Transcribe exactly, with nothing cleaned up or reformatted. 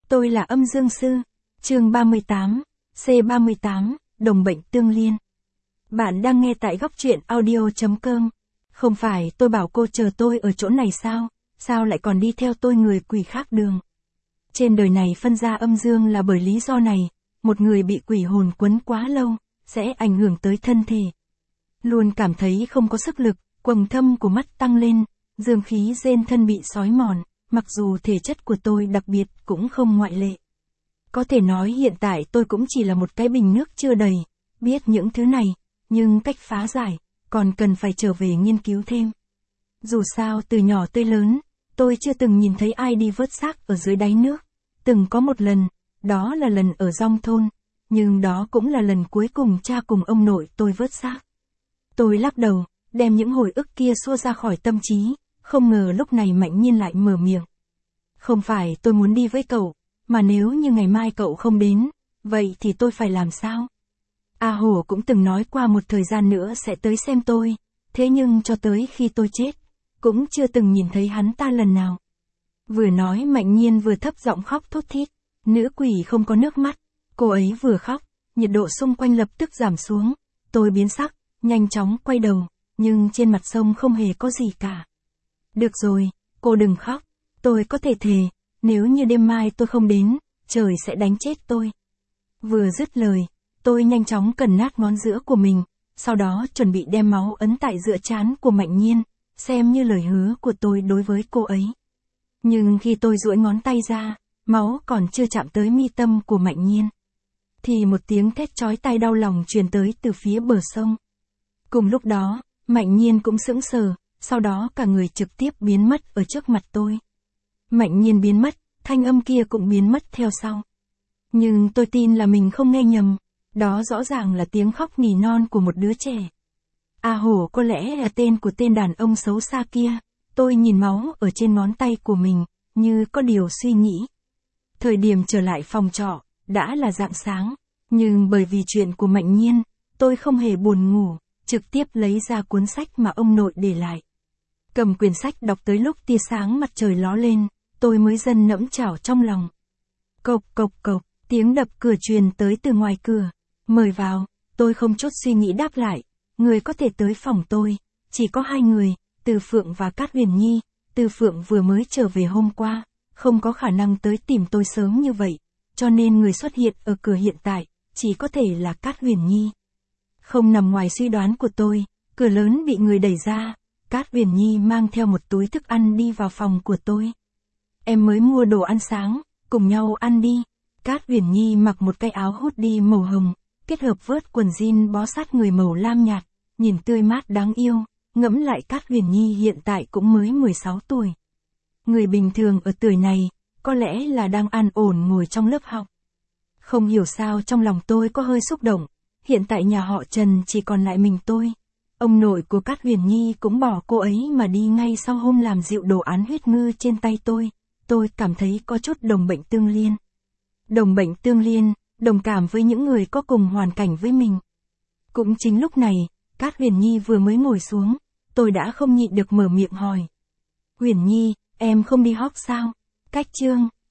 Tôi là Âm Dương Sư. Chương ba mươi tám, C ba mươi tám, Đồng bệnh tương liên. Bạn đang nghe tại góc truyện audio chấm com. Không phải tôi bảo cô chờ tôi ở chỗ này sao, sao lại còn đi theo tôi người quỷ khác đường. Trên đời này phân ra âm dương là bởi lý do này, một người bị quỷ hồn quấn quá lâu, sẽ ảnh hưởng tới thân thể. Luôn cảm thấy không có sức lực, quầng thâm của mắt tăng lên, dương khí trên thân bị xói mòn, mặc dù thể chất của tôi đặc biệt cũng không ngoại lệ. Có thể nói hiện tại tôi cũng chỉ là một cái bình nước chưa đầy, biết những thứ này, nhưng cách phá giải, còn cần phải trở về nghiên cứu thêm. Dù sao từ nhỏ tới lớn, tôi chưa từng nhìn thấy ai đi vớt xác ở dưới đáy nước. Từng có một lần, đó là lần ở Dong thôn, nhưng đó cũng là lần cuối cùng cha cùng ông nội tôi vớt xác. Tôi lắc đầu, đem những hồi ức kia xua ra khỏi tâm trí, không ngờ lúc này Mạnh Nhiên lại mở miệng. Không phải tôi muốn đi với cậu, mà nếu như ngày mai cậu không đến, vậy thì tôi phải làm sao? A Hổ cũng từng nói qua một thời gian nữa sẽ tới xem tôi, thế nhưng cho tới khi tôi chết, cũng chưa từng nhìn thấy hắn ta lần nào. Vừa nói Mạnh Nhiên vừa thấp giọng khóc thút thít, nữ quỷ không có nước mắt, cô ấy vừa khóc, nhiệt độ xung quanh lập tức giảm xuống, tôi biến sắc, nhanh chóng quay đầu, nhưng trên mặt sông không hề có gì cả. Được rồi, cô đừng khóc, tôi có thể thề, nếu như đêm mai tôi không đến, trời sẽ đánh chết tôi. Vừa dứt lời, tôi nhanh chóng cẩn nát ngón giữa của mình, sau đó chuẩn bị đem máu ấn tại giữa trán của Mạnh Nhiên, xem như lời hứa của tôi đối với cô ấy. Nhưng khi tôi duỗi ngón tay ra, máu còn chưa chạm tới mi tâm của Mạnh Nhiên, thì một tiếng thét chói tai đau lòng truyền tới từ phía bờ sông. Cùng lúc đó, Mạnh Nhiên cũng sững sờ, sau đó cả người trực tiếp biến mất ở trước mặt tôi. Mạnh Nhiên biến mất, thanh âm kia cũng biến mất theo sau. Nhưng tôi tin là mình không nghe nhầm, đó rõ ràng là tiếng khóc nỉ non của một đứa trẻ. A Hổ có lẽ là tên của tên đàn ông xấu xa kia. Tôi nhìn máu ở trên ngón tay của mình, như có điều suy nghĩ. Thời điểm trở lại phòng trọ, đã là rạng sáng, nhưng bởi vì chuyện của Mạnh Nhiên, tôi không hề buồn ngủ, trực tiếp lấy ra cuốn sách mà ông nội để lại. Cầm quyển sách đọc tới lúc tia sáng mặt trời ló lên, tôi mới dần nẫm chảo trong lòng. Cộc cộc cộc, tiếng đập cửa truyền tới từ ngoài cửa. Mời vào, tôi không chút suy nghĩ đáp lại. Người có thể tới phòng tôi, chỉ có hai người, Từ Phượng và Cát Huyền Nhi. Từ Phượng vừa mới trở về hôm qua, không có khả năng tới tìm tôi sớm như vậy, cho nên người xuất hiện ở cửa hiện tại, chỉ có thể là Cát Huyền Nhi. Không nằm ngoài suy đoán của tôi, cửa lớn bị người đẩy ra, Cát Huyền Nhi mang theo một túi thức ăn đi vào phòng của tôi. Em mới mua đồ ăn sáng, cùng nhau ăn đi. Cát Huyền Nhi mặc một cái áo hoodie màu hồng, kết hợp vớt quần jean bó sát người màu lam nhạt, nhìn tươi mát đáng yêu. Ngẫm lại Cát Huyền Nhi hiện tại cũng mới mười sáu tuổi. Người bình thường ở tuổi này, có lẽ là đang an ổn ngồi trong lớp học. Không hiểu sao trong lòng tôi có hơi xúc động, hiện tại nhà họ Trần chỉ còn lại mình tôi. Ông nội của Cát Huyền Nhi cũng bỏ cô ấy mà đi ngay sau hôm làm dịu đồ án huyết ngư trên tay tôi. Tôi cảm thấy có chút đồng bệnh tương liên. Đồng bệnh tương liên, đồng cảm với những người có cùng hoàn cảnh với mình. Cũng chính lúc này, Cát Huyền Nhi vừa mới ngồi xuống, tôi đã không nhịn được mở miệng hỏi. Huyền Nhi, em không đi hóc sao? Cách chương